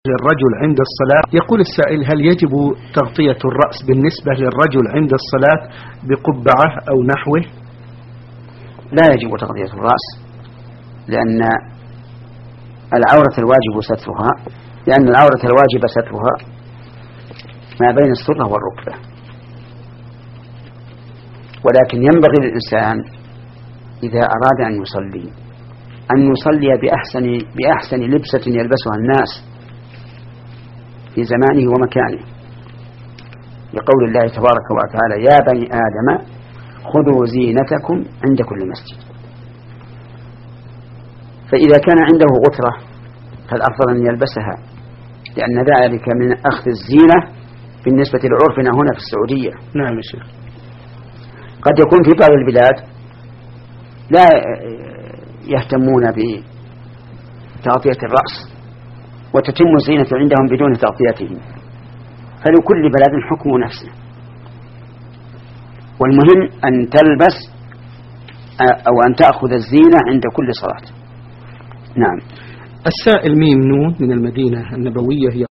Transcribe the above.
للرجل عند الصلاة. يقول السائل: هل يجب تغطية الرأس بالنسبة للرجل عند الصلاة بقبعة أو نحوه؟ لا يجب تغطية الرأس، لأن العورة الواجب سترها ما بين السرة والركبة، ولكن ينبغي للإنسان إذا أراد أن يصلي بأحسن لبسة يلبسها الناس في زمانه ومكانه، لقول الله تبارك وتعالى: يا بني آدم خذوا زينتكم عند كل مسجد. فإذا كان عنده غترة فالأفضل أن يلبسها، لأن ذلك من أخذ الزينة بالنسبة لعرفنا هنا في السعودية. نعم يا شيخ. قد يكون في بعض البلاد لا يهتمون بتغطية الرأس وتتم الزينة عندهم بدون تغطيته، فلكل بلد حكم نفسه، والمهم أن تلبس أو أن تأخذ الزينة عند كل صلاة. نعم. السائل ميم نون من المدينة النبوية